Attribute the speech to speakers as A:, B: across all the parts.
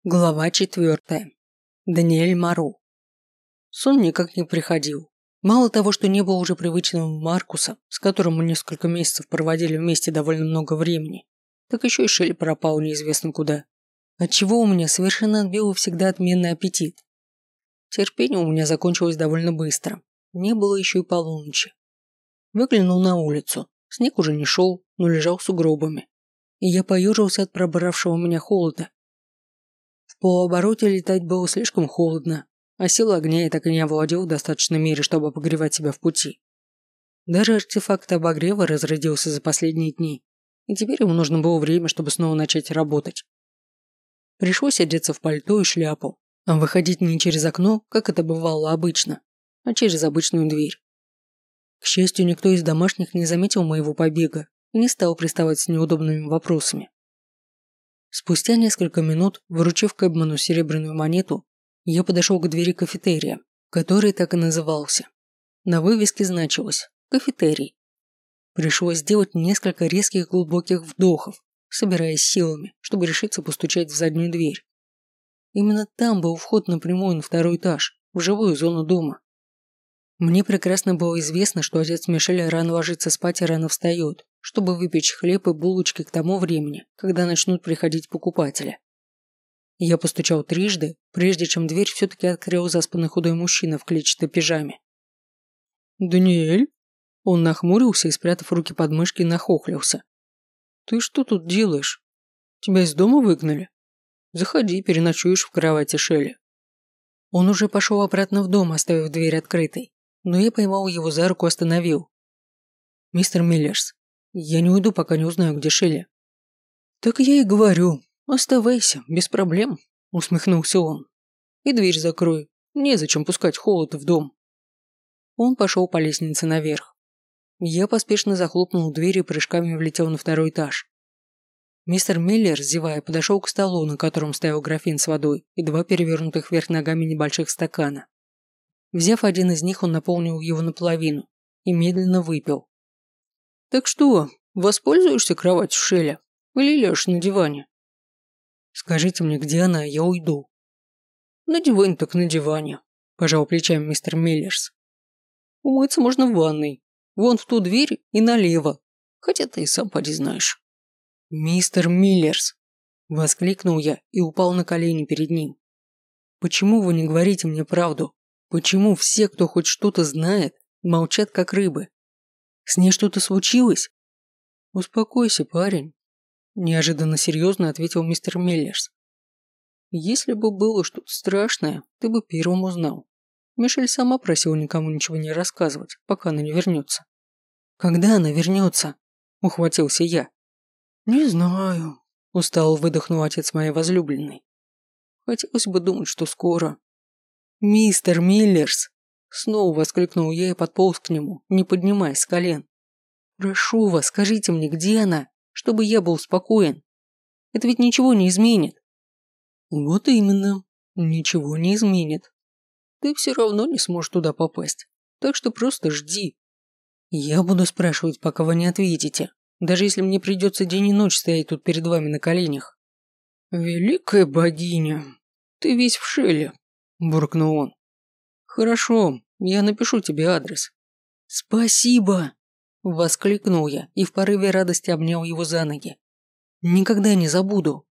A: Глава 4. Даниэль Мару. Сон никак не приходил. Мало того, что не было уже привычного Маркуса, с которым мы несколько месяцев проводили вместе довольно много времени, так еще и Шелли пропал неизвестно куда. Отчего у меня совершенно отбило всегда отменный аппетит. Терпение у меня закончилось довольно быстро. Не было еще и полуночи. Выглянул на улицу. Снег уже не шел, но лежал сугробами. И я поежился от пробравшего меня холода. В полуобороте летать было слишком холодно, а сила огня я так и не овладел в достаточной мере, чтобы обогревать себя в пути. Даже артефакт обогрева разрядился за последние дни, и теперь ему нужно было время, чтобы снова начать работать. Пришлось одеться в пальто и шляпу, а выходить не через окно, как это бывало обычно, а через обычную дверь. К счастью, никто из домашних не заметил моего побега и не стал приставать с неудобными вопросами. Спустя несколько минут, вручив кэбману серебряную монету, я подошел к двери кафетерия, который так и назывался. На вывеске значилось «Кафетерий». Пришлось сделать несколько резких глубоких вдохов, собираясь силами, чтобы решиться постучать в заднюю дверь. Именно там был вход напрямую на второй этаж, в жилую зону дома. Мне прекрасно было известно, что отец Мишеля рано ложится спать и рано встает, чтобы выпечь хлеб и булочки к тому времени, когда начнут приходить покупатели. Я постучал трижды, прежде чем дверь все-таки открыл заспанный худой мужчина в клетчатой пижаме. «Даниэль?» Он нахмурился и, спрятав руки под мышки, нахохлился. «Ты что тут делаешь? Тебя из дома выгнали? Заходи, переночуешь в кровати Шелли». Он уже пошел обратно в дом, оставив дверь открытой, но я поймал его за руку и остановил. «Мистер Миллерс, я не уйду, пока не узнаю, где Шелли». «Так я и говорю. Оставайся, без проблем», – усмехнулся он. «И дверь закрой. Незачем пускать холод в дом». Он пошел по лестнице наверх. Я поспешно захлопнул дверь и прыжками влетел на второй этаж. Мистер Миллер, зевая, подошел к столу, на котором стоял графин с водой и два перевернутых вверх ногами небольших стакана. Взяв один из них, он наполнил его наполовину и медленно выпил. «Так что, воспользуешься кроватью Шелли? Или лежишь на диване?» «Скажите мне, где она, я уйду». «На диване так на диване», – пожал плечами мистер Миллерс. «Умыться можно в ванной. Вон в ту дверь и налево. Хотя ты и сам поди знаешь». «Мистер Миллерс!» – воскликнул я и упал на колени перед ним. «Почему вы не говорите мне правду? Почему все, кто хоть что-то знает, молчат как рыбы? С ней что-то случилось?» «Успокойся, парень», – неожиданно серьезно ответил мистер Миллерс. «Если бы было что-то страшное, ты бы первым узнал. Мишель сама просила никому ничего не рассказывать, пока она не вернется». «Когда она вернется?» – ухватился я. «Не знаю», – устало выдохнул отец моей возлюбленной. «Хотелось бы думать, что скоро». «Мистер Миллерс!» – снова воскликнул я и подполз к нему, не поднимаясь с колен. «Прошу вас, скажите мне, где она, чтобы я был спокоен? Это ведь ничего не изменит». «Вот именно, ничего не изменит. Ты все равно не сможешь туда попасть, так что просто жди. Я буду спрашивать, пока вы не ответите. Даже если мне придется день и ночь стоять тут перед вами на коленях». «Великая богиня, ты весь в Шелли», – буркнул он. «Хорошо, я напишу тебе адрес». «Спасибо!» – воскликнул я и в порыве радости обнял его за ноги. «Никогда не забуду».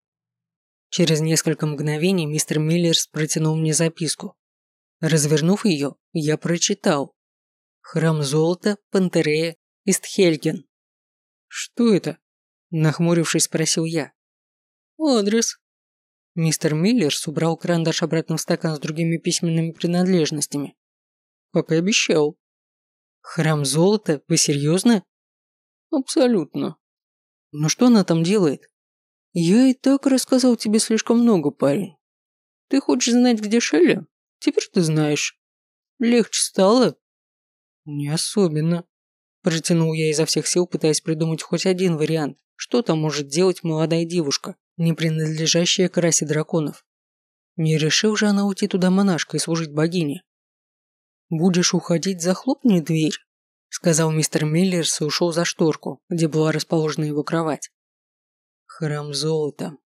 A: Через несколько мгновений мистер Миллерс протянул мне записку. Развернув ее, я прочитал. «Храм золота, Пантерея, Истхельген». «Что это?» – нахмурившись, спросил я. «Адрес». Мистер Миллерс убрал карандаш обратно в стакан с другими письменными принадлежностями. «Как и обещал». «Храм золота? Вы серьезно?» «Абсолютно». «Ну что она там делает?» «Я и так рассказал тебе слишком много, парень. Ты хочешь знать, где Шелли? Теперь ты знаешь. Легче стало?» «Не особенно», – протянул я изо всех сил, пытаясь придумать хоть один вариант, что там может делать молодая девушка, не принадлежащая к расе драконов. Не решил же она уйти туда монашкой и служить богине. «Будешь уходить, захлопни дверь», – сказал мистер Миллерс и ушел за шторку, где была расположена его кровать. «Храм золота»,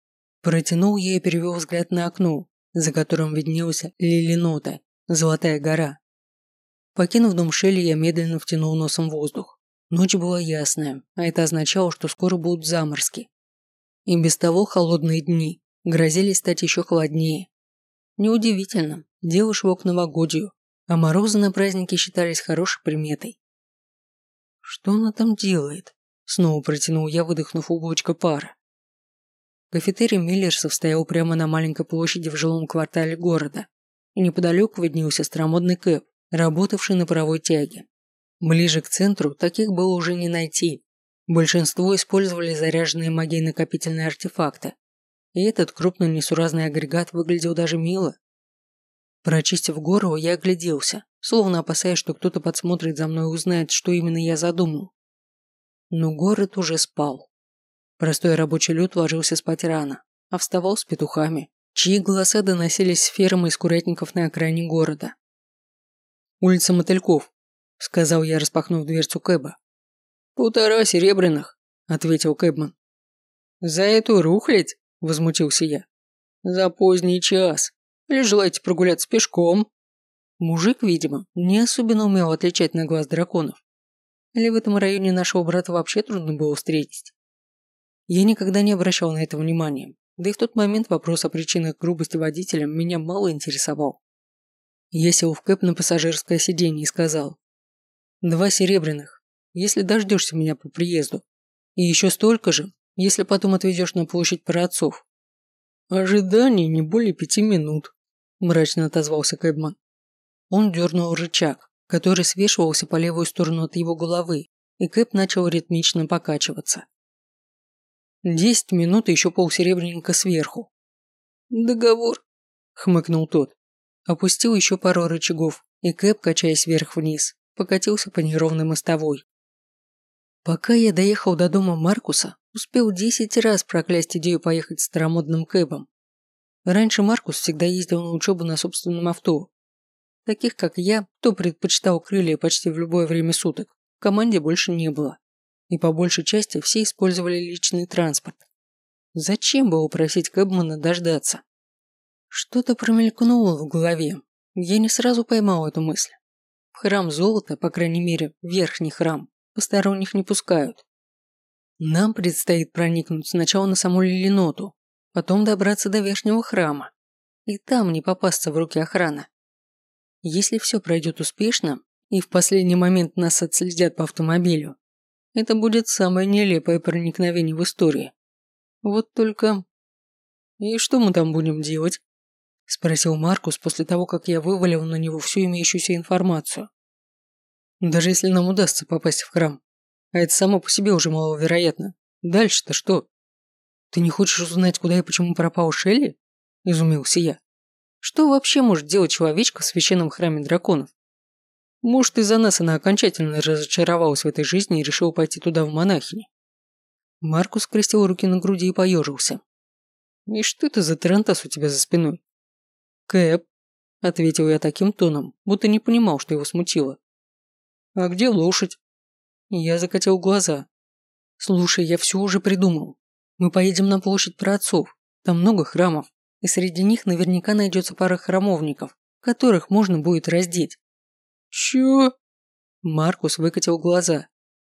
A: Протянул я и перевел взгляд на окно, за которым виднелась Лилинота, Золотая гора. Покинув дом Шелли, я медленно втянул носом воздух. Ночь была ясная, а это означало, что скоро будут заморозки. И без того холодные дни грозили стать еще холоднее. Неудивительно, дело шло к новогодию, а морозы на празднике считались хорошей приметой. «Что она там делает?» – снова протянул я, выдохнув облачко пара. Кафетерий Миллерсов стоял прямо на маленькой площади в жилом квартале города, и неподалеку виднелся старомодный кэб, работавший на паровой тяге. Ближе к центру таких было уже не найти. Большинство использовали заряженные магией накопительные артефакты, и этот крупный несуразный агрегат выглядел даже мило. Прочистив горло, я огляделся, словно опасаясь, что кто-то подсмотрит за мной и узнает, что именно я задумал. Но город уже спал. Простой рабочий люд ложился спать рано, а вставал с петухами, чьи голоса доносились с фермы из курятников на окраине города. «Улица Мотыльков», — сказал я, распахнув дверцу кэба. «1,5 серебряных», — ответил кэбман. «За эту рухлядь?» — возмутился я. «За поздний час. Или желаете прогуляться пешком?» Мужик, видимо, не особенно умел отличать на глаз драконов. Или в этом районе нашего брата вообще трудно было встретить. Я никогда не обращал на это внимания, да и в тот момент вопрос о причинах грубости водителя меня мало интересовал. Я сел в кэб на пассажирское сиденье и сказал: 2 серебряных, если дождешься меня по приезду, и еще столько же, если потом отвезешь на площадь праотцов. Ожидание не более 5 минут, мрачно отозвался кэбман. Он дернул рычаг, который свешивался по левую сторону от его головы, и кэб начал ритмично покачиваться. 10 минут и еще полсеребряника сверху. Договор, хмыкнул тот. Опустил еще пару рычагов, и кэб, качаясь вверх-вниз, покатился по неровной мостовой. Пока я доехал до дома Маркуса, успел 10 раз проклясть идею поехать старомодным кэбом. Раньше Маркус всегда ездил на учебу на собственном авто. Таких, как я, кто предпочитал крылья почти в любое время суток, в команде больше не было. И по большей части все использовали личный транспорт. Зачем было просить кэбмана дождаться? Что-то промелькнуло в голове. Я не сразу поймал эту мысль. В храм золота, по крайней мере, верхний храм, посторонних не пускают. Нам предстоит проникнуть сначала на саму Лилиноту, потом добраться до верхнего храма. И там не попасться в руки охраны. Если все пройдет успешно, и в последний момент нас отследят по автомобилю, это будет самое нелепое проникновение в истории. Вот только... «И что мы там будем делать?» – спросил Маркус после того, как я вывалил на него всю имеющуюся информацию. «Даже если нам удастся попасть в храм, а это само по себе уже маловероятно, дальше-то что? Ты не хочешь узнать, куда и почему пропал Шелли?» – изумился я. «Что вообще может делать человечка в священном храме драконов? Может, из-за нас она окончательно разочаровалась в этой жизни и решила пойти туда в монахини?» Маркус скрестил руки на груди и поежился. «И что это за тарантас у тебя за спиной?» «Кэп», – ответил я таким тоном, будто не понимал, что его смутило. «А где лошадь?» Я закатил глаза. «Слушай, я все уже придумал. Мы поедем на площадь праотцов. Там много храмов, и среди них наверняка найдется пара храмовников, которых можно будет раздеть». «Чё?» Маркус выкатил глаза.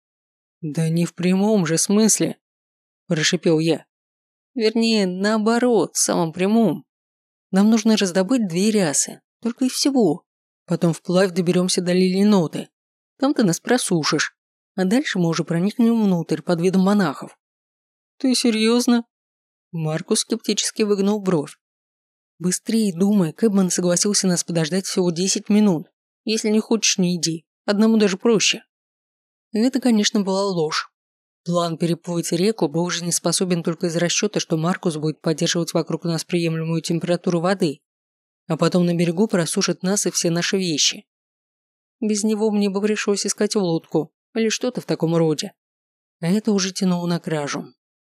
A: «Да не в прямом же смысле», – прошипел я. «Вернее, наоборот, в самом прямом. Нам нужно раздобыть 2 рясы, только и всего. Потом вплавь доберемся до Лилиноты. Там ты нас просушишь, а дальше мы уже проникнем внутрь под видом монахов». «Ты серьезно?» Маркус скептически выгнул бровь. «Быстрее думай, кэбман согласился нас подождать всего 10 минут. Если не хочешь, не иди. Одному даже проще». Это, конечно, была ложь. План переплыть реку был уже не способен только из расчета, что Маркус будет поддерживать вокруг нас приемлемую температуру воды, а потом на берегу просушит нас и все наши вещи. Без него мне бы пришлось искать лодку или что-то в таком роде. А это уже тянуло на кражу.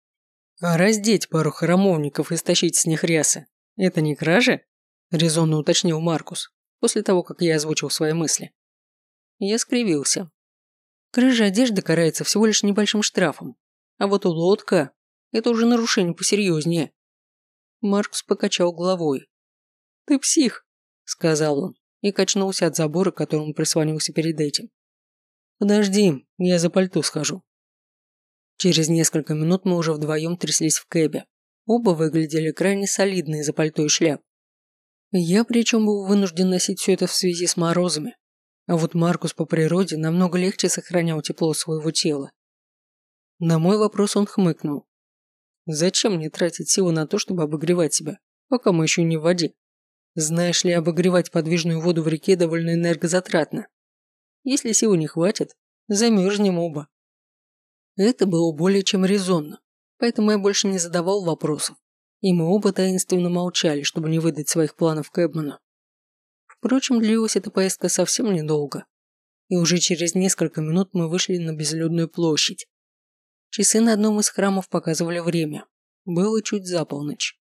A: «А раздеть пару храмовников и стащить с них рясы – это не кража?» – резонно уточнил Маркус, после того, как я озвучил свои мысли. Я скривился. Кража одежды карается всего лишь небольшим штрафом, а вот лодка – это уже нарушение посерьезнее. Маркус покачал головой. «Ты псих», – сказал он и качнулся от забора, к которому прислонился перед этим. «Подожди, я за пальто схожу». Через несколько минут мы уже вдвоем тряслись в кэбе. Оба выглядели крайне солидно из-за пальто и шляп. Я причем был вынужден носить все это в связи с морозами. А вот Маркус по природе намного легче сохранял тепло своего тела. На мой вопрос он хмыкнул. «Зачем мне тратить силы на то, чтобы обогревать себя, пока мы еще не в воде? Знаешь ли, обогревать подвижную воду в реке довольно энергозатратно. Если сил не хватит, замерзнем оба». Это было более чем резонно, поэтому я больше не задавал вопросов, и мы оба таинственно молчали, чтобы не выдать своих планов Кэбману. Впрочем, длилась эта поездка совсем недолго, и уже через несколько минут мы вышли на безлюдную площадь. Часы на одном из храмов показывали время. Было чуть за полночь.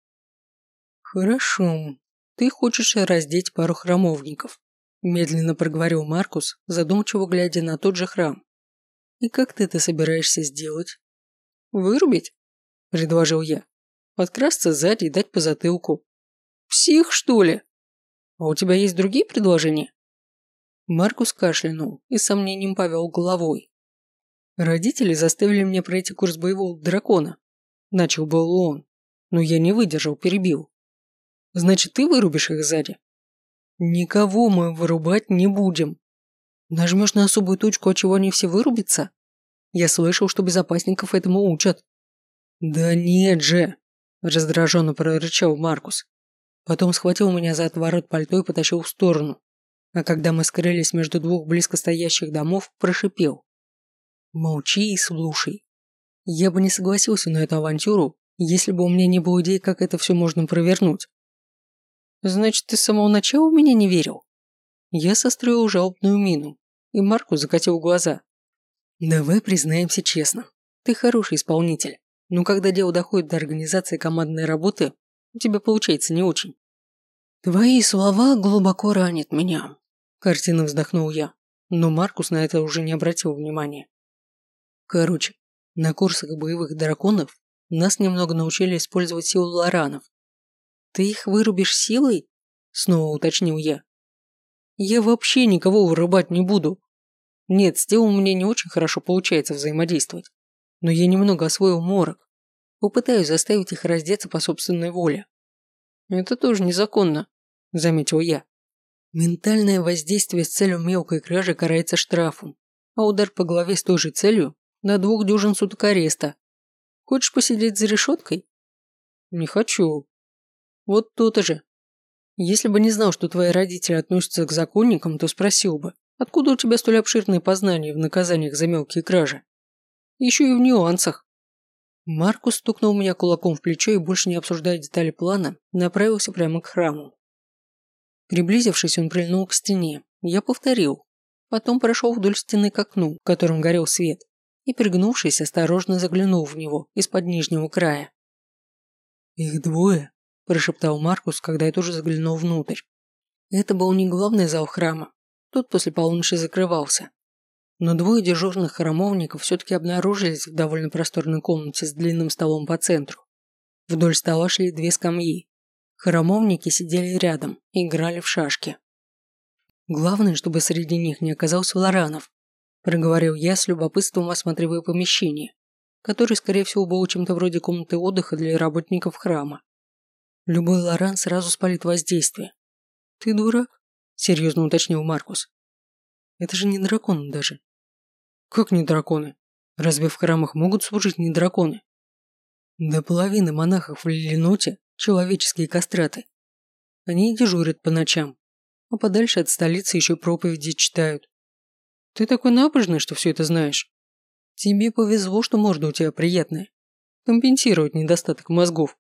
A: «Хорошо. Ты хочешь раздеть пару храмовников», – медленно проговорил Маркус, задумчиво глядя на тот же храм. «И как ты это собираешься сделать?» «Вырубить?» – предложил я. «Подкрасться сзади и дать по затылку». «Псих, что ли? А у тебя есть другие предложения?» Маркус кашлянул и с сомнением повел головой. «Родители заставили меня пройти курс боевого дракона», – начал был он, но я не выдержал, перебил. «Значит, ты вырубишь их сзади?» «Никого мы вырубать не будем. Нажмешь на особую точку, от чего они все вырубятся? Я слышал, что безопасников этому учат». «Да нет же!» – раздраженно прорычал Маркус. Потом схватил меня за отворот пальто и потащил в сторону. А когда мы скрылись между двух близко стоящих домов, прошипел. «Молчи и слушай. Я бы не согласился на эту авантюру, если бы у меня не было идей, как это все можно провернуть». «Значит, ты с самого начала в меня не верил?» Я состроил жалобную мину, и Маркус закатил глаза. «Давай признаемся честно. Ты хороший исполнитель, но когда дело доходит до организации командной работы, у тебя получается не очень». «Твои слова глубоко ранят меня», – картинно вздохнул я, но Маркус на это уже не обратил внимания. Короче, на курсах боевых драконов нас немного научили использовать силу лоранов. «Ты их вырубишь силой?» – снова уточнил я. «Я вообще никого вырубать не буду. Нет, с телом мне не очень хорошо получается взаимодействовать, но я немного освоил морок. Попытаюсь заставить их раздеться по собственной воле». «Это тоже незаконно», – заметил я. «Ментальное воздействие с целью мелкой кражи карается штрафом, а удар по голове с той же целью – на 2 дюжин суток ареста. Хочешь посидеть за решеткой?» «Не хочу». «Вот то-то же. Если бы не знал, что твои родители относятся к законникам, то спросил бы, откуда у тебя столь обширные познания в наказаниях за мелкие кражи? Еще и в нюансах». Маркус стукнул меня кулаком в плечо и, больше не обсуждая детали плана, направился прямо к храму. Приблизившись, он прильнул к стене. Я повторил. Потом прошел вдоль стены к окну, в котором горел свет, и, пригнувшись, осторожно заглянул в него из-под нижнего края. «Их 2, – прошептал Маркус, когда я тоже заглянул внутрь. Это был не главный зал храма. Тот после полуночи закрывался. Но 2 дежурных храмовников все-таки обнаружились в довольно просторной комнате с длинным столом по центру. Вдоль стола шли 2 скамьи. Храмовники сидели рядом и играли в шашки. «Главное, чтобы среди них не оказался Лоранов», – проговорил я с любопытством, осматривая помещение, которое, скорее всего, было чем-то вроде комнаты отдыха для работников храма. Любой Лоран сразу спалит воздействие. «Ты дурак?» – серьезно уточнил Маркус. «Это же не драконы даже». «Как не драконы? Разве в храмах могут служить не драконы?» «До половины монахов в Лилиноте – человеческие кастраты. Они и дежурят по ночам, а подальше от столицы еще проповеди читают. Ты такой набожный, что все это знаешь. Тебе повезло, что морда у тебя приятная. Компенсировать недостаток мозгов».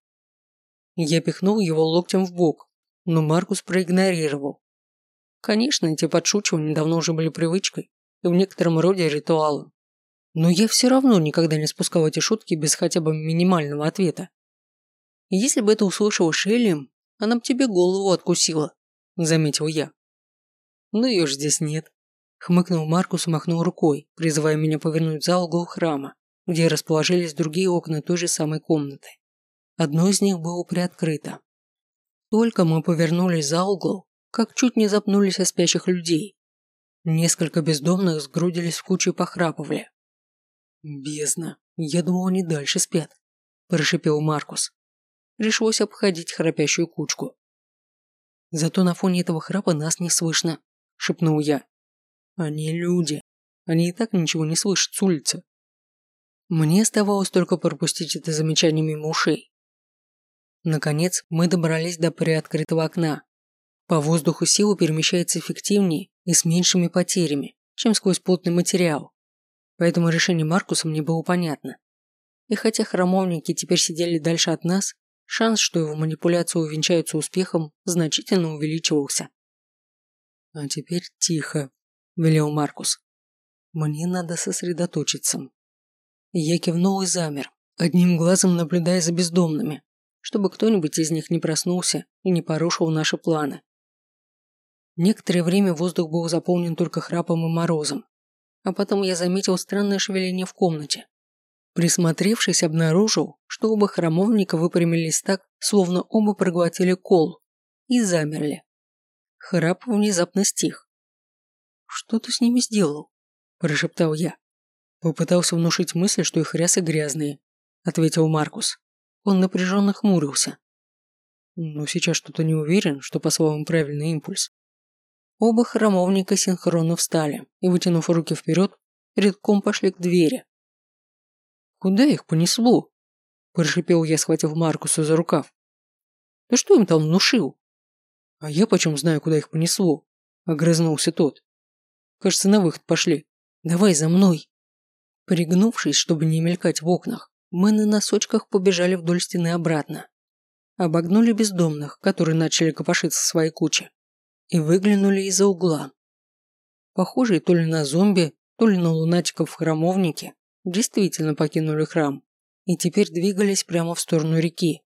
A: Я пихнул его локтем в бок, но Маркус проигнорировал. Конечно, эти подшучивания давно уже были привычкой и в некотором роде ритуалом. Но я все равно никогда не спускал эти шутки без хотя бы минимального ответа. «Если бы это услышала Шелли, она бы тебе голову откусила», – заметил я. «Ну ее ж здесь нет», – хмыкнул Маркус и махнул рукой, призывая меня повернуть за угол храма, где расположились другие окна той же самой комнаты. Одно из них было приоткрыто. Только мы повернулись за угол, как чуть не запнулись о спящих людей. Несколько бездомных сгрудились в кучу и похрапывали. «Бездна, я думал, они дальше спят», – прошипел Маркус. Пришлось обходить храпящую кучку. «Зато на фоне этого храпа нас не слышно», – шепнул я. «Они люди. Они и так ничего не слышат с улицы». Мне оставалось только пропустить это замечание мимо ушей. Наконец, мы добрались до приоткрытого окна. По воздуху сила перемещается эффективнее и с меньшими потерями, чем сквозь плотный материал. Поэтому решение Маркуса мне было понятно. И хотя храмовники теперь сидели дальше от нас, шанс, что его манипуляции увенчаются успехом, значительно увеличивался. «А теперь тихо», – велел Маркус. «Мне надо сосредоточиться». Я кивнул и замер, одним глазом наблюдая за бездомными, чтобы кто-нибудь из них не проснулся и не порушил наши планы. Некоторое время воздух был заполнен только храпом и морозом, а потом я заметил странное шевеление в комнате. Присмотревшись, обнаружил, что оба храмовника выпрямились так, словно оба проглотили кол, и замерли. Храп внезапно стих. «Что ты с ними сделал?» – прошептал я. «Попытался внушить мысль, что их рясы грязные», – ответил Маркус. Он напряженно хмурился. «Но сейчас что-то не уверен, что послал им правильный импульс». Оба храмовника синхронно встали и, вытянув руки вперед, редком пошли к двери. «Куда их понесло?» – прошипел я, схватив Маркуса за рукав. «Ты что им там внушил?» «А я почем знаю, куда их понесло?» – огрызнулся тот. «Кажется, на выход пошли. Давай за мной». Пригнувшись, чтобы не мелькать в окнах, мы на носочках побежали вдоль стены обратно. Обогнули бездомных, которые начали копошиться в своей куче, и выглянули из-за угла. Похожие то ли на зомби, то ли на лунатиков в храмовнике, действительно покинули храм и теперь двигались прямо в сторону реки.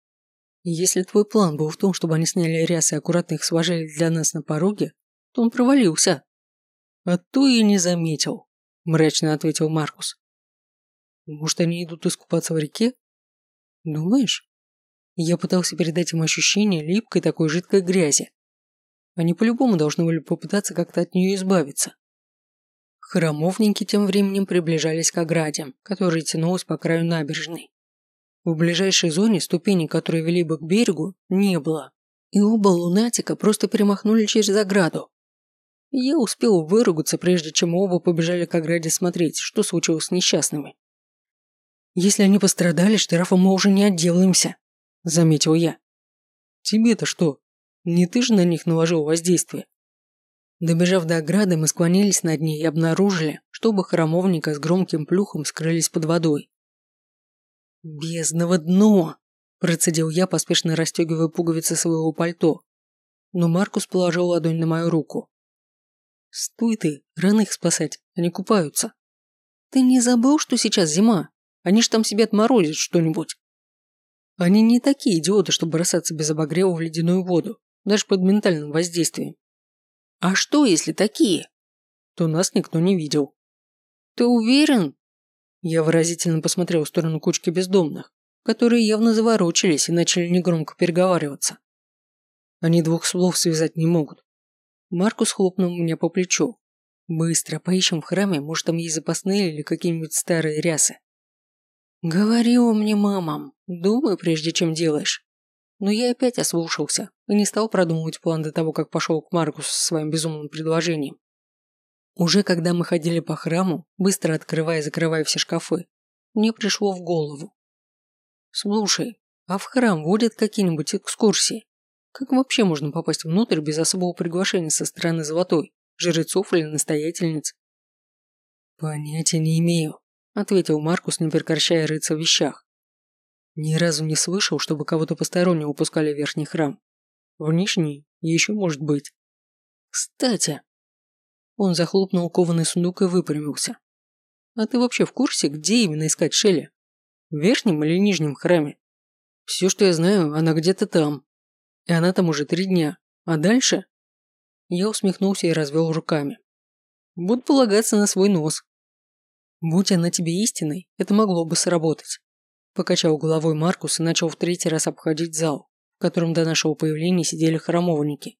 A: Если твой план был в том, чтобы они сняли рясы и аккуратно их сложили для нас на пороге, то он провалился. «А то и не заметил», – мрачно ответил Маркус. «Может, они идут искупаться в реке?» «Думаешь?» Я пытался передать им ощущение липкой такой жидкой грязи. Они по-любому должны были попытаться как-то от нее избавиться. Храмовники тем временем приближались к ограде, которая тянулась по краю набережной. В ближайшей зоне ступеней, которые вели бы к берегу, не было, и оба лунатика просто перемахнули через ограду. Я успел выругаться, прежде чем оба побежали к ограде смотреть, что случилось с несчастными. «Если они пострадали, штрафом мы уже не отделаемся», – заметил я. «Тебе-то что? Не ты же на них наложил воздействие?» Добежав до ограды, мы склонились над ней и обнаружили, что оба храмовника с громким плюхом скрылись под водой. «Бездново дно!» – процедил я, поспешно расстегивая пуговицы своего пальто. Но Маркус положил ладонь на мою руку. «Стой ты, рано их спасать, они купаются. Ты не забыл, что сейчас зима? Они ж там себе отморозят что-нибудь». Они не такие идиоты, чтобы бросаться без обогрева в ледяную воду, даже под ментальным воздействием. «А что, если такие?» «То нас никто не видел». «Ты уверен?» Я выразительно посмотрел в сторону кучки бездомных, которые явно заворочились и начали негромко переговариваться. Они двух слов связать не могут. Маркус хлопнул меня по плечу. «Быстро, поищем в храме, может там есть запасные или какие-нибудь старые рясы». Говорила мне мама, думай, прежде чем делаешь. Но я опять ослушался и не стал продумывать план до того, как пошел к Маркусу со своим безумным предложением. Уже когда мы ходили по храму, быстро открывая и закрывая все шкафы, мне пришло в голову. «Слушай, а в храм водят какие-нибудь экскурсии? Как вообще можно попасть внутрь без особого приглашения со стороны Золотой, жрецов или настоятельниц?» «Понятия не имею», – ответил Маркус, не прекращая рыться в вещах. «Ни разу не слышал, чтобы кого-то постороннего упускали в верхний храм. В нижний еще может быть. Кстати...» Он захлопнул кованый сундук и выпрямился. «А ты вообще в курсе, где именно искать Шелли? В верхнем или нижнем храме? Все, что я знаю, она где-то там. И она там уже 3 дня. А дальше?» Я усмехнулся и развел руками. «Буду полагаться на свой нос. Будь она тебе истинной, это могло бы сработать. Покачал головой Маркус и начал в третий раз обходить зал, в котором до нашего появления сидели храмовники.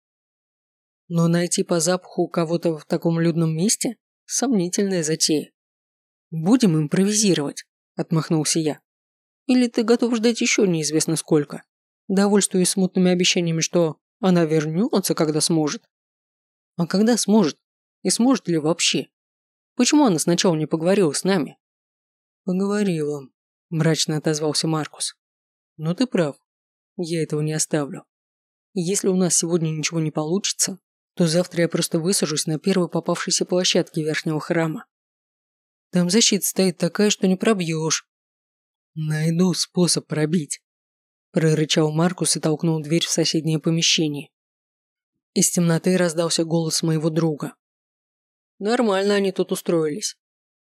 A: Но найти по запаху кого-то в таком людном месте – сомнительная затея. «Будем импровизировать», – отмахнулся я. «Или ты готов ждать еще неизвестно сколько, довольствуясь смутными обещаниями, что она вернется, когда сможет?» «А когда сможет? И сможет ли вообще? Почему она сначала не поговорила с нами?» «Поговорила», – мрачно отозвался Маркус. «Но ты прав. Я этого не оставлю. Если у нас сегодня ничего не получится, то завтра я просто высажусь на первой попавшейся площадке верхнего храма. Там защита стоит такая, что не пробьешь». «Найду способ пробить», – прорычал Маркус и толкнул дверь в соседнее помещение. Из темноты раздался голос моего друга. «Нормально они тут устроились».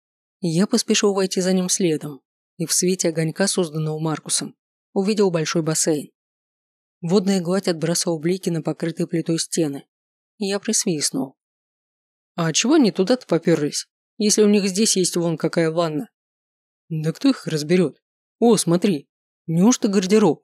A: Я поспешил войти за ним следом, и в свете огонька, созданного Маркусом, увидел большой бассейн. Водная гладь отбрасывала блики на покрытые плитой стены, и я присвистнул. «А чего они туда-то поперлись, если у них здесь есть вон какая ванна?» «Да кто их разберет? О, смотри, неужто гардероб?»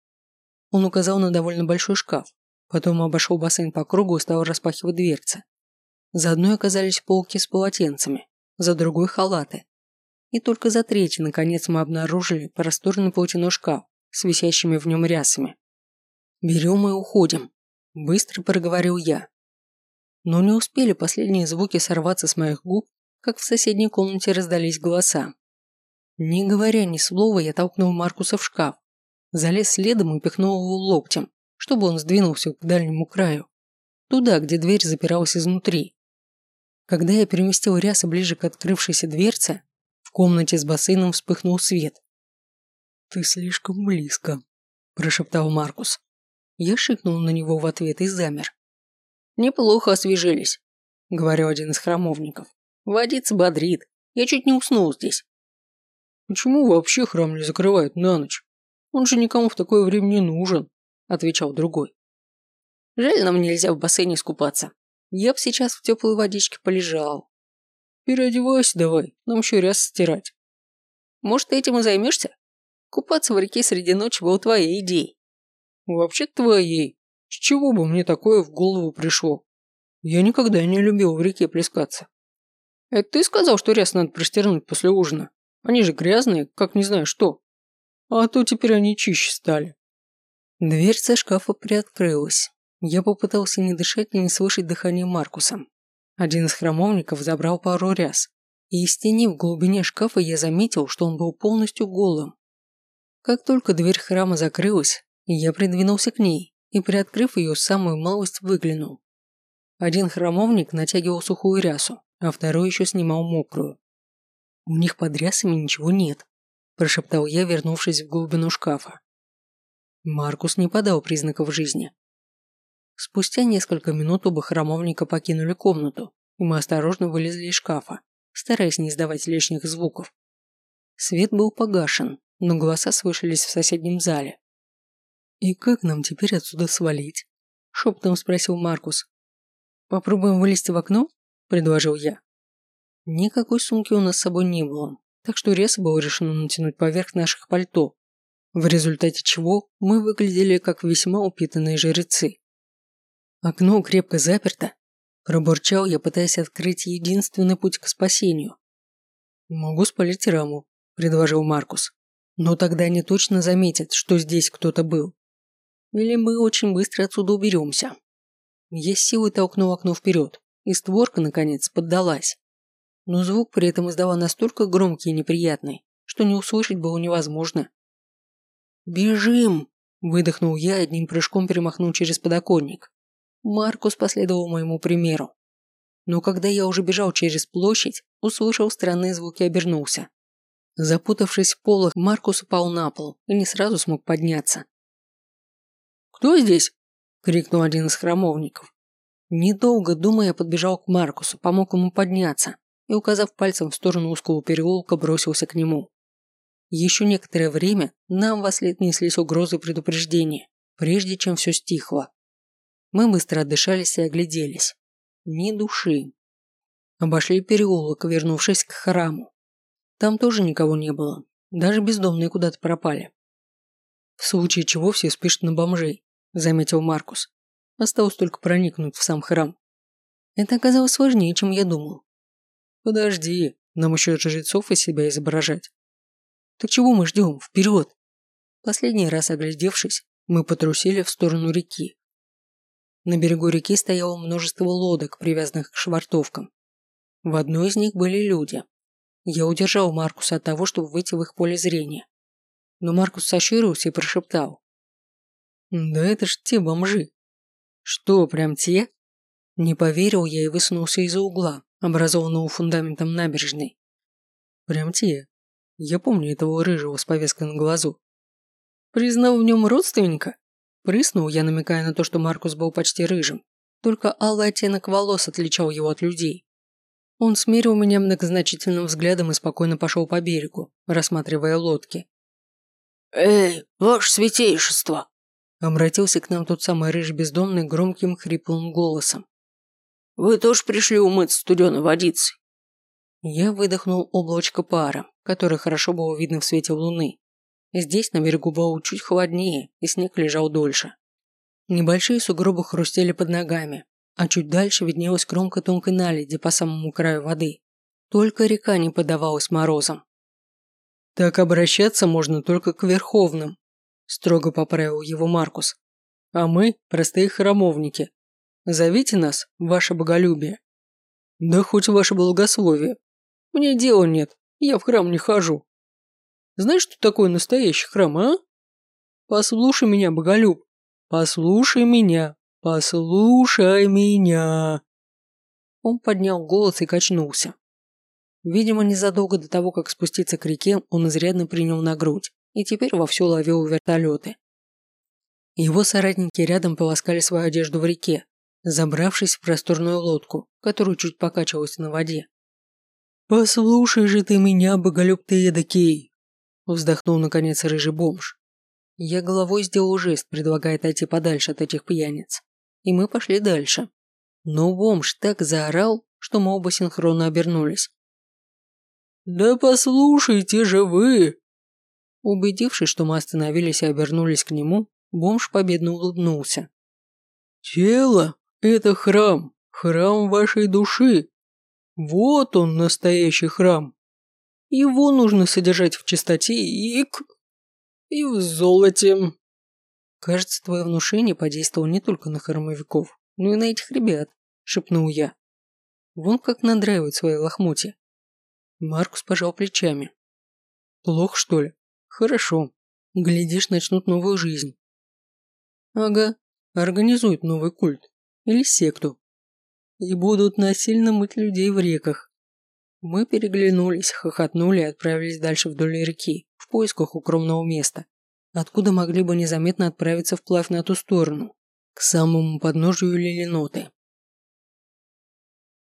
A: Он указал на довольно большой шкаф, потом обошел бассейн по кругу и стал распахивать дверцы. За одной оказались полки с полотенцами, за другой – халаты. И только за третьей, наконец, мы обнаружили просторный платяной шкаф с висящими в нем рясами. «Берем и уходим», – быстро проговорил я. Но не успели последние звуки сорваться с моих губ, как в соседней комнате раздались голоса. Не говоря ни слова, я толкнул Маркуса в шкаф, залез следом и пихнул его локтем, чтобы он сдвинулся к дальнему краю, туда, где дверь запиралась изнутри. Когда я переместил рясы ближе к открывшейся дверце, в комнате с бассейном вспыхнул свет. «Ты слишком близко», – прошептал Маркус. Я шикнул на него в ответ и замер. «Неплохо освежились», – говорил один из храмовников. «Водица бодрит. Я чуть не уснул здесь». «Почему вообще храм не закрывают на ночь? Он же никому в такое время не нужен», – отвечал другой. «Жаль, нам нельзя в бассейне искупаться. Я б сейчас в теплой водичке полежал». «Переодевайся давай, нам еще раз стирать». «Может, ты этим и займешься? Купаться в реке среди ночи был твоей идеей». «Вообще твоей. С чего бы мне такое в голову пришло? Я никогда не любил в реке плескаться». «Это ты сказал, что ряс надо простирнуть после ужина? Они же грязные, как не знаю что. А то теперь они чище стали». Дверца шкафа приоткрылась. Я попытался не дышать и не слышать дыхания Маркуса. Один из храмовников забрал пару ряс, и из тени в глубине шкафа я заметил, что он был полностью голым. Как только дверь храма закрылась, я придвинулся к ней и, приоткрыв ее, самую малость выглянул. Один храмовник натягивал сухую рясу, а второй еще снимал мокрую. «У них под рясами ничего нет», – прошептал я, вернувшись в глубину шкафа. Маркус не подал признаков жизни. Спустя несколько минут оба храмовника покинули комнату, и мы осторожно вылезли из шкафа, стараясь не издавать лишних звуков. Свет был погашен, но голоса слышались в соседнем зале. «И как нам теперь отсюда свалить?» – шепотом спросил Маркус. «Попробуем вылезти в окно?» – предложил я. Никакой сумки у нас с собой не было, так что рясы было решено натянуть поверх наших пальто, в результате чего мы выглядели как весьма упитанные жрецы. «Окно крепко заперто», – пробурчал я, пытаясь открыть единственный путь к спасению. «Могу спалить раму», – предложил Маркус. «Но тогда они точно заметят, что здесь кто-то был. Или мы очень быстро отсюда уберемся». Я с силой толкнул окно вперед, и створка, наконец, поддалась. Но звук при этом издавал настолько громкий и неприятный, что не услышать было невозможно. «Бежим!» – выдохнул я, одним прыжком перемахнул через подоконник. Маркус последовал моему примеру. Но когда я уже бежал через площадь, услышал странные звуки и обернулся. Запутавшись в полах, Маркус упал на пол и не сразу смог подняться. «Кто здесь?» – крикнул один из храмовников. Недолго думая, я подбежал к Маркусу, помог ему подняться и, указав пальцем в сторону узкого переулка, бросился к нему. Еще некоторое время нам вослед неслись угрозы и предупреждения, прежде чем все стихло. Мы быстро отдышались и огляделись. Ни души. Обошли переулок, вернувшись к храму. Там тоже никого не было. Даже бездомные куда-то пропали. В случае чего все спешат на бомжей, заметил Маркус. Осталось только проникнуть в сам храм. Это оказалось сложнее, чем я думал. Подожди, нам еще жрецов из себя изображать. Так чего мы ждем? Вперед! Последний раз оглядевшись, мы потрусили в сторону реки. На берегу реки стояло множество лодок, привязанных к швартовкам. В одной из них были люди. Я удержал Маркуса от того, чтобы выйти в их поле зрения. Но Маркус сощурился и прошептал. «Да это ж те бомжи». «Что, прям те?» Не поверил я и высунулся из-за угла, образованного фундаментом набережной. «Прям те. Я помню этого рыжего с повязкой на глазу». «Признал в нем родственника?» Прыснул я, намекая на то, что Маркус был почти рыжим. Только алый оттенок волос отличал его от людей. Он смерил меня многозначительным взглядом и спокойно пошел по берегу, рассматривая лодки.
B: «Эй, ваше святейшество!»
A: Обратился к нам тот самый рыжий бездомный громким хриплым голосом.
B: «Вы тоже пришли умыться студеной водицей?»
A: Я выдохнул облачко пара, которое хорошо было видно в свете луны. Здесь на берегу было чуть холоднее, и снег лежал дольше. Небольшие сугробы хрустели под ногами, а чуть дальше виднелась кромка тонкой наледи по самому краю воды. Только река не поддавалась морозам. «Так обращаться можно только к верховным», – строго поправил его Маркус. «А мы – простые храмовники. Зовите нас, ваше боголюбие». «Да хоть ваше благословие. Мне дела нет, я в храм не хожу». «Знаешь, что такое настоящий храм, а? Послушай меня, боголюб. Послушай меня. Послушай меня». Он поднял голос и качнулся. Видимо, незадолго до того, как спуститься к реке, он изрядно принял на грудь и теперь вовсю ловил вертолеты. Его соратники рядом полоскали свою одежду в реке, забравшись в просторную лодку, которую чуть покачивалась на воде. «Послушай же ты меня, боголюб ты эдакий!» Вздохнул наконец рыжий бомж. Я головой сделал жест, предлагая отойти подальше от этих пьяниц. И мы пошли дальше. Но бомж так заорал, что мы оба синхронно обернулись. «Да послушайте же вы!» Убедившись, что мы остановились и обернулись к нему, бомж победно улыбнулся. «Тело – это храм, храм вашей души. Вот он, настоящий храм. Его нужно содержать в чистоте и в золоте». «Кажется, твое внушение подействовало не только на храмовиков, но и на этих ребят», – шепнул я. «Вон как надраивают свои лохмотья». Маркус пожал плечами. «Плохо, что ли? Хорошо. Глядишь, начнут новую жизнь». «Ага, организуют новый культ. Или секту. И будут насильно мыть людей в реках». Мы переглянулись, хохотнули и отправились дальше вдоль реки, в поисках укромного места, откуда могли бы незаметно отправиться вплавь на ту сторону, к самому подножию Лилиноты.